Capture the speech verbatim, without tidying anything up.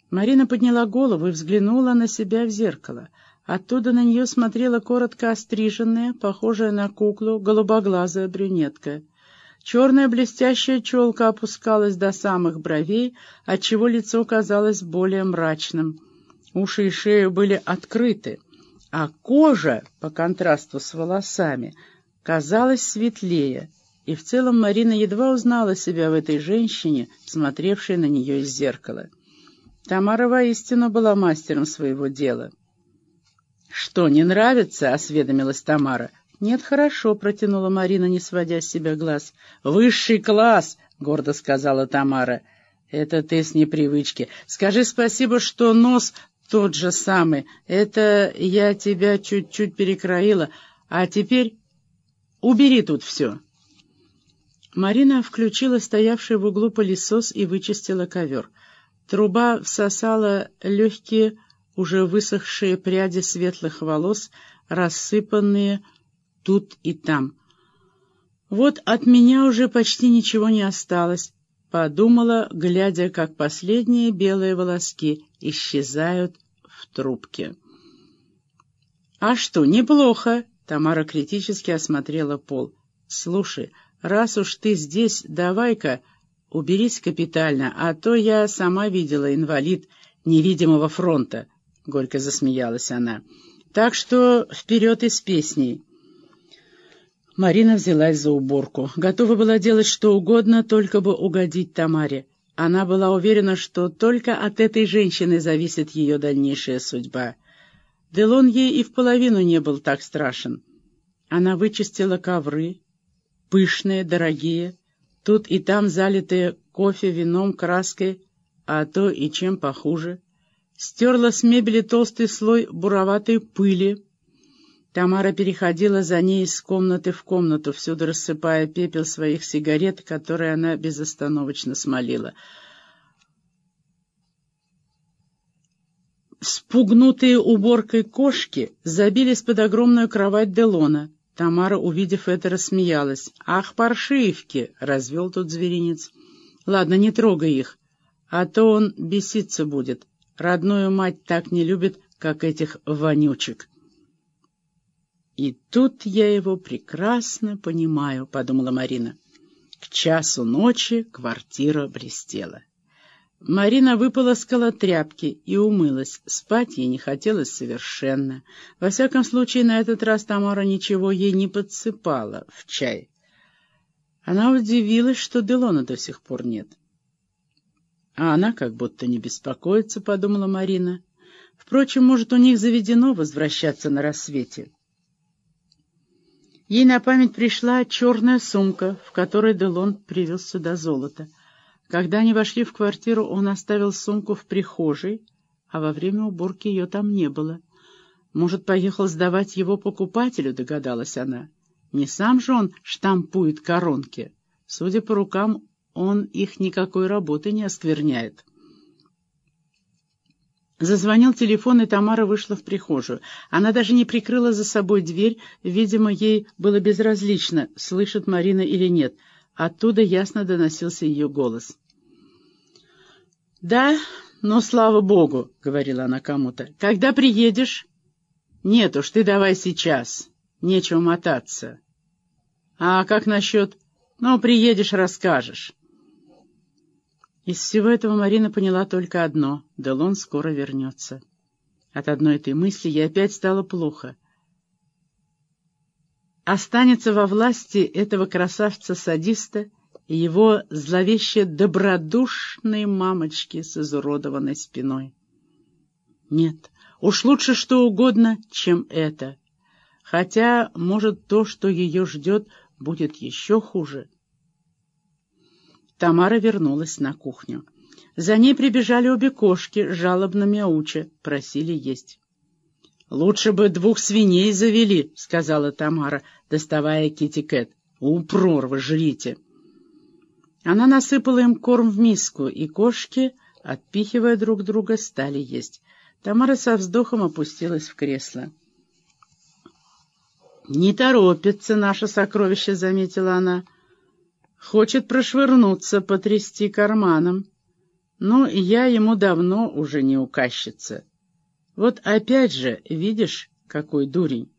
Марина подняла голову и взглянула на себя в зеркало. Оттуда на нее смотрела коротко остриженная, похожая на куклу, голубоглазая брюнетка. Черная блестящая челка опускалась до самых бровей, отчего лицо казалось более мрачным. Уши и шея были открыты, а кожа, по контрасту с волосами, казалась светлее, и в целом Марина едва узнала себя в этой женщине, смотревшей на нее из зеркала. Тамара воистину была мастером своего дела. «Что, не нравится?» — осведомилась Тамара. «Нет, хорошо», — протянула Марина, не сводя с себя глаз. «Высший класс!» — гордо сказала Тамара. «Это ты с непривычки. Скажи спасибо, что нос тот же самый. Это я тебя чуть-чуть перекроила. А теперь убери тут все». Марина включила стоявший в углу пылесос и вычистила ковер. Труба всосала легкие, уже высохшие пряди светлых волос, рассыпанные тут и там. «Вот от меня уже почти ничего не осталось», — подумала, глядя, как последние белые волоски исчезают в трубке. «А что, неплохо», — Тамара критически осмотрела пол. «Слушай, раз уж ты здесь, давай-ка уберись капитально, а то я сама видела инвалид невидимого фронта», — горько засмеялась она. «Так что вперед и с песней». Марина взялась за уборку. Готова была делать что угодно, только бы угодить Тамаре. Она была уверена, что только от этой женщины зависит ее дальнейшая судьба. Делон ей и в половину не был так страшен. Она вычистила ковры, пышные, дорогие, тут и там залитые кофе, вином, краской, а то и чем похуже. Стерла с мебели толстый слой буроватой пыли. Тамара переходила за ней из комнаты в комнату, всюду рассыпая пепел своих сигарет, которые она безостановочно смолила. Спугнутые уборкой кошки забились под огромную кровать Делона. Тамара, увидев это, рассмеялась. «Ах, паршивки!» — развел тут зверинец. «Ладно, не трогай их, а то он беситься будет. Родную мать так не любит, как этих вонючек». «И тут я его прекрасно понимаю», — подумала Марина. К часу ночи квартира блестела. Марина выполоскала тряпки и умылась. Спать ей не хотелось совершенно. Во всяком случае, на этот раз Тамара ничего ей не подсыпала в чай. Она удивилась, что Делона до сих пор нет. А она как будто не беспокоится, — подумала Марина. Впрочем, может, у них заведено возвращаться на рассвете. Ей на память пришла черная сумка, в которой Делон привез сюда золото. Когда они вошли в квартиру, он оставил сумку в прихожей, а во время уборки ее там не было. Может, поехал сдавать его покупателю, догадалась она. Не сам же он штампует коронки. Судя по рукам, он их никакой работы не оскверняет. Зазвонил телефон, и Тамара вышла в прихожую. Она даже не прикрыла за собой дверь, видимо, ей было безразлично, слышит Марина или нет. Оттуда ясно доносился ее голос. «Да, но слава богу», — говорила она кому-то. «Когда приедешь?» «Нет уж, ты давай сейчас. Нечего мотаться». «А как насчет...» «Ну, приедешь, расскажешь». Из всего этого Марина поняла только одно — Делон скоро вернется. От одной этой мысли ей опять стало плохо. Останется во власти этого красавца-садиста и его зловеще добродушной мамочки с изуродованной спиной. Нет, уж лучше что угодно, чем это. Хотя, может, то, что ее ждет, будет еще хуже. Тамара вернулась на кухню. За ней прибежали обе кошки, жалобно мяуча, просили есть. «Лучше бы двух свиней завели», — сказала Тамара, доставая Китти-Кэт. «У, прорвы, жрите». Она насыпала им корм в миску, и кошки, отпихивая друг друга, стали есть. Тамара со вздохом опустилась в кресло. «Не торопится наше сокровище», — заметила она. «Хочет прошвырнуться, потрясти карманом. Ну, я ему давно уже не указчица. Вот опять же, видишь, какой дурень.